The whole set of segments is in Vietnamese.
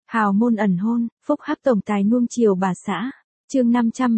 Hào môn ẩn hôn, phúc hắc tổng tài nuông chiều bà xã. Chương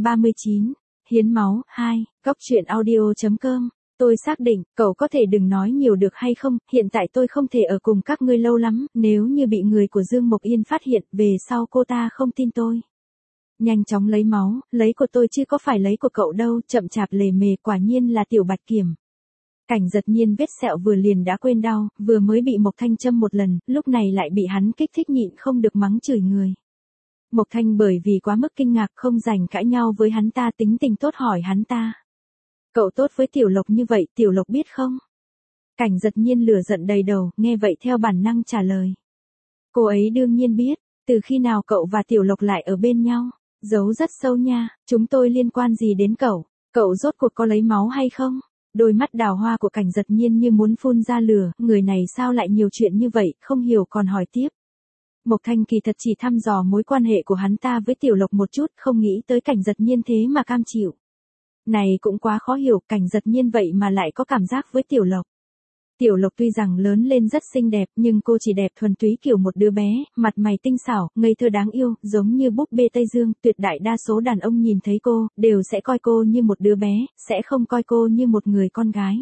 539. Hiến máu 2, góc truyện audio.com. Tôi xác định, cậu có thể đừng nói nhiều được hay không, hiện tại tôi không thể ở cùng các ngươi lâu lắm, nếu như bị người của Dương Mộc Yên phát hiện, về sau cô ta không tin tôi. Nhanh chóng lấy máu, lấy của tôi chứ có phải lấy của cậu đâu, chậm chạp lề mề, quả nhiên là Tiểu Bạch Kiểm. Cảnh Giật Nhiên vết sẹo vừa liền đã quên đau, vừa mới bị Mộc Thanh châm một lần, lúc này lại bị hắn kích thích nhịn không được mắng chửi người. Mộc Thanh bởi vì quá mức kinh ngạc không rảnh cãi nhau với hắn ta, tính tình tốt hỏi hắn ta. Cậu tốt với Tiểu Lộc như vậy, Tiểu Lộc biết không? Cảnh Giật Nhiên lửa giận đầy đầu, nghe vậy theo bản năng trả lời. Cô ấy đương nhiên biết, từ khi nào cậu và Tiểu Lộc lại ở bên nhau? Giấu rất sâu nha, chúng tôi liên quan gì đến cậu? Cậu rốt cuộc có lấy máu hay không? Đôi mắt đào hoa của Cảnh Giật Nhiên như muốn phun ra lửa, người này sao lại nhiều chuyện như vậy, không hiểu còn hỏi tiếp. Mộc Thanh kỳ thật chỉ thăm dò mối quan hệ của hắn ta với Tiểu Lộc một chút, không nghĩ tới Cảnh Giật Nhiên thế mà cam chịu. Này cũng quá khó hiểu, Cảnh Giật Nhiên vậy mà lại có cảm giác với Tiểu Lộc. Tiểu Lộc tuy rằng lớn lên rất xinh đẹp, nhưng cô chỉ đẹp thuần túy kiểu một đứa bé, mặt mày tinh xảo, ngây thơ đáng yêu, giống như búp bê Tây Dương, tuyệt đại đa số đàn ông nhìn thấy cô, đều sẽ coi cô như một đứa bé, sẽ không coi cô như một người con gái.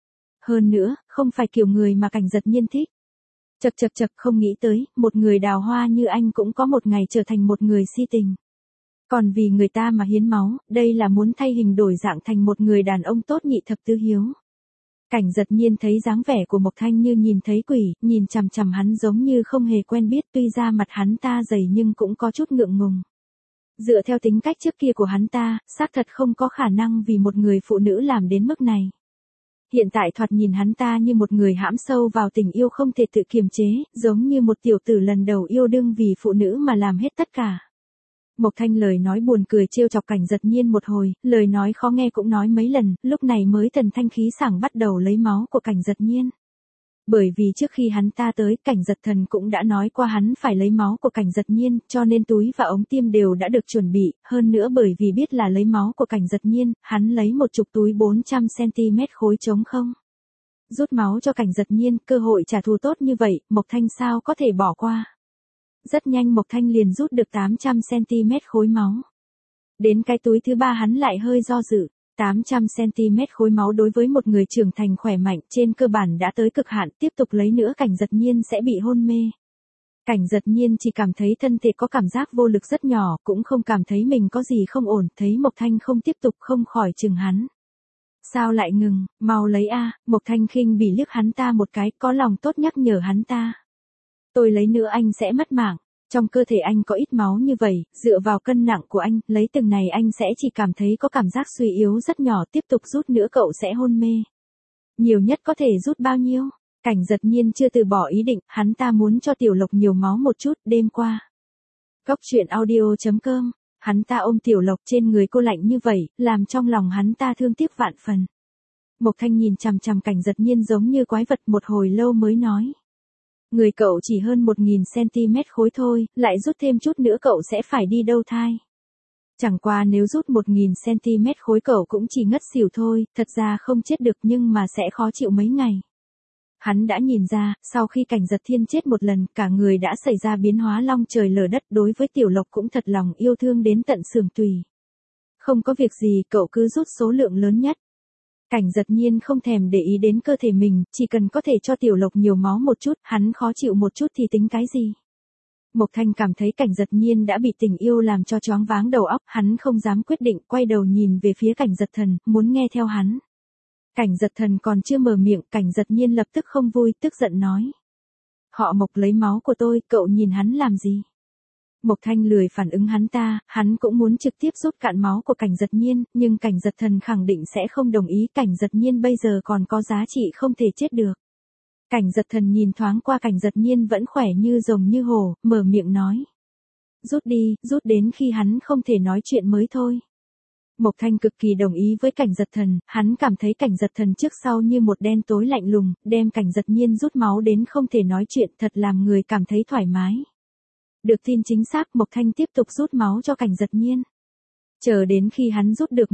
Hơn nữa, không phải kiểu người mà Cảnh Giật Nhiên thích. Chậc không nghĩ tới, một người đào hoa như anh cũng có một ngày trở thành một người si tình. Còn vì người ta mà hiến máu, đây là muốn thay hình đổi dạng thành một người đàn ông tốt nhị thập tứ hiếu. Cảnh Giật Nhiên thấy dáng vẻ của Mộc Thanh như nhìn thấy quỷ, nhìn chằm chằm hắn giống như không hề quen biết, tuy ra mặt hắn ta dày nhưng cũng có chút ngượng ngùng. Dựa theo tính cách trước kia của hắn ta, xác thật không có khả năng vì một người phụ nữ làm đến mức này. Hiện tại thoạt nhìn hắn ta như một người hãm sâu vào tình yêu không thể tự kiềm chế, giống như một tiểu tử lần đầu yêu đương vì phụ nữ mà làm hết tất cả. Mộc Thanh lời nói buồn cười trêu chọc Cảnh Giật Nhiên một hồi, lời nói khó nghe cũng nói mấy lần, lúc này mới thần thanh khí sảng bắt đầu lấy máu của Cảnh Giật Nhiên. Bởi vì trước khi hắn ta tới, Cảnh Giật Thần cũng đã nói qua hắn phải lấy máu của Cảnh Giật Nhiên, cho nên túi và ống tiêm đều đã được chuẩn bị, hơn nữa bởi vì biết là lấy máu của Cảnh Giật Nhiên, hắn lấy một chục túi 400cm khối trống không. Rút máu cho Cảnh Giật Nhiên, cơ hội trả thù tốt như vậy, Mộc Thanh sao có thể bỏ qua. Rất nhanh Mộc Thanh liền rút được 800cm khối máu. Đến cái túi thứ ba hắn lại hơi do dự. 800cm khối máu đối với một người trưởng thành khỏe mạnh trên cơ bản đã tới cực hạn, tiếp tục lấy nữa Cảnh Giật Nhiên sẽ bị hôn mê. Cảnh Giật Nhiên chỉ cảm thấy thân thể có cảm giác vô lực rất nhỏ, cũng không cảm thấy mình có gì không ổn, thấy Mộc Thanh không tiếp tục không khỏi chừng hắn. Sao lại ngừng, mau lấy a. Mộc Thanh khinh bỉ liếc hắn ta một cái, có lòng tốt nhắc nhở hắn ta. Tôi lấy nữa anh sẽ mất mạng. Trong cơ thể anh có ít máu như vậy, dựa vào cân nặng của anh, lấy từng này anh sẽ chỉ cảm thấy có cảm giác suy yếu rất nhỏ, tiếp tục rút nữa cậu sẽ hôn mê. Nhiều nhất có thể rút bao nhiêu? Cảnh Giật Nhiên chưa từ bỏ ý định, hắn ta muốn cho Tiểu Lộc nhiều máu một chút, đêm qua. Góc truyện audio.com, hắn ta ôm Tiểu Lộc trên người cô lạnh như vậy, làm trong lòng hắn ta thương tiếc vạn phần. Mộc Thanh nhìn chằm chằm Cảnh Giật Nhiên giống như quái vật một hồi lâu mới nói. Người cậu chỉ hơn 1000cm khối thôi, lại rút thêm chút nữa cậu sẽ phải đi đâu thai. Chẳng qua nếu rút 1000cm khối cậu cũng chỉ ngất xỉu thôi, thật ra không chết được nhưng mà sẽ khó chịu mấy ngày. Hắn đã nhìn ra, sau khi Cảnh Giật Thiên chết một lần, cả người đã xảy ra biến hóa long trời lở đất, đối với Tiểu Lộc cũng thật lòng yêu thương đến tận xương tùy. Không có việc gì, cậu cứ rút số lượng lớn nhất. Cảnh Giật Nhiên không thèm để ý đến cơ thể mình, chỉ cần có thể cho Tiểu Lộc nhiều máu một chút, hắn khó chịu một chút thì tính cái gì. Mộc Thanh cảm thấy Cảnh Giật Nhiên đã bị tình yêu làm cho choáng váng đầu óc, hắn không dám quyết định, quay đầu nhìn về phía Cảnh Giật Thần, muốn nghe theo hắn. Cảnh Giật Thần còn chưa mở miệng, Cảnh Giật Nhiên lập tức không vui, tức giận nói. Họ Mộc lấy máu của tôi, cậu nhìn hắn làm gì? Mộc Thanh lười phản ứng hắn ta, hắn cũng muốn trực tiếp rút cạn máu của Cảnh Giật Nhiên, nhưng Cảnh Giật Thần khẳng định sẽ không đồng ý, Cảnh Giật Nhiên bây giờ còn có giá trị không thể chết được. Cảnh Giật Thần nhìn thoáng qua Cảnh Giật Nhiên vẫn khỏe như rồng như hổ, mở miệng nói. Rút đi, rút đến khi hắn không thể nói chuyện mới thôi. Mộc Thanh cực kỳ đồng ý với Cảnh Giật Thần, hắn cảm thấy Cảnh Giật Thần trước sau như một đen tối lạnh lùng, đem Cảnh Giật Nhiên rút máu đến không thể nói chuyện, thật làm người cảm thấy thoải mái. Được tin chính xác, Mộc Thanh tiếp tục rút máu cho Cảnh Giật Nhiên. Chờ đến khi hắn rút được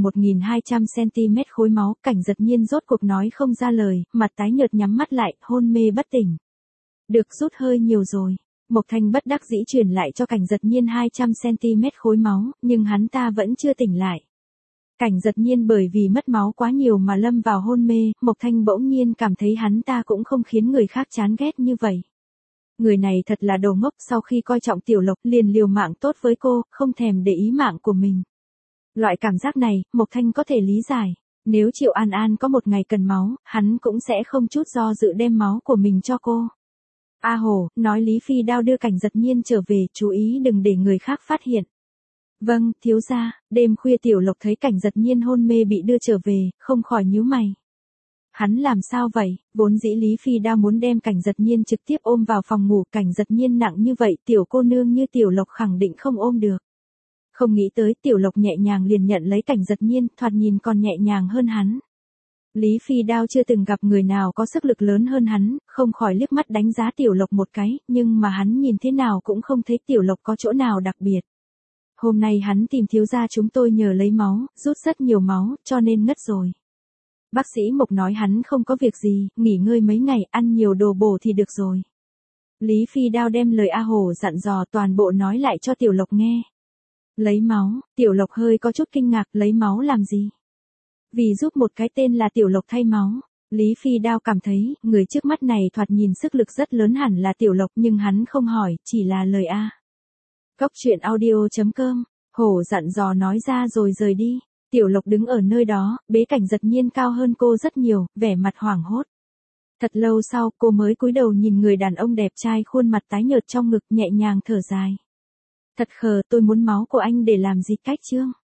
1200cm khối máu, Cảnh Giật Nhiên rốt cuộc nói không ra lời, mặt tái nhợt nhắm mắt lại, hôn mê bất tỉnh. Được rút hơi nhiều rồi. Mộc Thanh bất đắc dĩ truyền lại cho Cảnh Giật Nhiên 200cm khối máu, nhưng hắn ta vẫn chưa tỉnh lại. Cảnh Giật Nhiên bởi vì mất máu quá nhiều mà lâm vào hôn mê, Mộc Thanh bỗng nhiên cảm thấy hắn ta cũng không khiến người khác chán ghét như vậy. Người này thật là đồ ngốc, sau khi coi trọng Tiểu Lộc liền liều mạng tốt với cô, không thèm để ý mạng của mình. Loại cảm giác này, Mộc Thanh có thể lý giải. Nếu Triệu An An có một ngày cần máu, hắn cũng sẽ không chút do dự đem máu của mình cho cô. A Hổ, nói Lý Phi Đao đưa Cảnh Giật Nhiên trở về, chú ý đừng để người khác phát hiện. Vâng, thiếu gia. Đêm khuya Tiểu Lộc thấy Cảnh Giật Nhiên hôn mê bị đưa trở về, không khỏi nhíu mày. Hắn làm sao vậy? Vốn dĩ Lý Phi Đao muốn đem Cảnh Giật Nhiên trực tiếp ôm vào phòng ngủ, Cảnh Giật Nhiên nặng như vậy, tiểu cô nương như Tiểu Lộc khẳng định không ôm được. Không nghĩ tới Tiểu Lộc nhẹ nhàng liền nhận lấy Cảnh Giật Nhiên, thoạt nhìn còn nhẹ nhàng hơn hắn. Lý Phi Đao chưa từng gặp người nào có sức lực lớn hơn hắn, không khỏi liếc mắt đánh giá Tiểu Lộc một cái, nhưng mà hắn nhìn thế nào cũng không thấy Tiểu Lộc có chỗ nào đặc biệt. Hôm nay hắn tìm thiếu gia chúng tôi nhờ lấy máu, rút rất nhiều máu, cho nên ngất rồi. Bác sĩ Mộc nói hắn không có việc gì, nghỉ ngơi mấy ngày, ăn nhiều đồ bổ thì được rồi. Lý Phi Đao đem lời A Hổ dặn dò toàn bộ nói lại cho Tiểu Lộc nghe. Lấy máu, Tiểu Lộc hơi có chút kinh ngạc, lấy máu làm gì? Vì giúp một cái tên là Tiểu Lộc thay máu. Lý Phi Đao cảm thấy, người trước mắt này thoạt nhìn sức lực rất lớn hẳn là Tiểu Lộc, nhưng hắn không hỏi, chỉ là lời A. Cóc truyện audio.com, Hổ dặn dò nói ra rồi rời đi. Tiểu Lộc đứng ở nơi đó, bế Cảnh Giật Nhiên cao hơn cô rất nhiều, vẻ mặt hoảng hốt. Thật lâu sau, cô mới cúi đầu nhìn người đàn ông đẹp trai khuôn mặt tái nhợt trong ngực, nhẹ nhàng thở dài. Thật khờ, tôi muốn máu của anh để làm gì? Cách chương.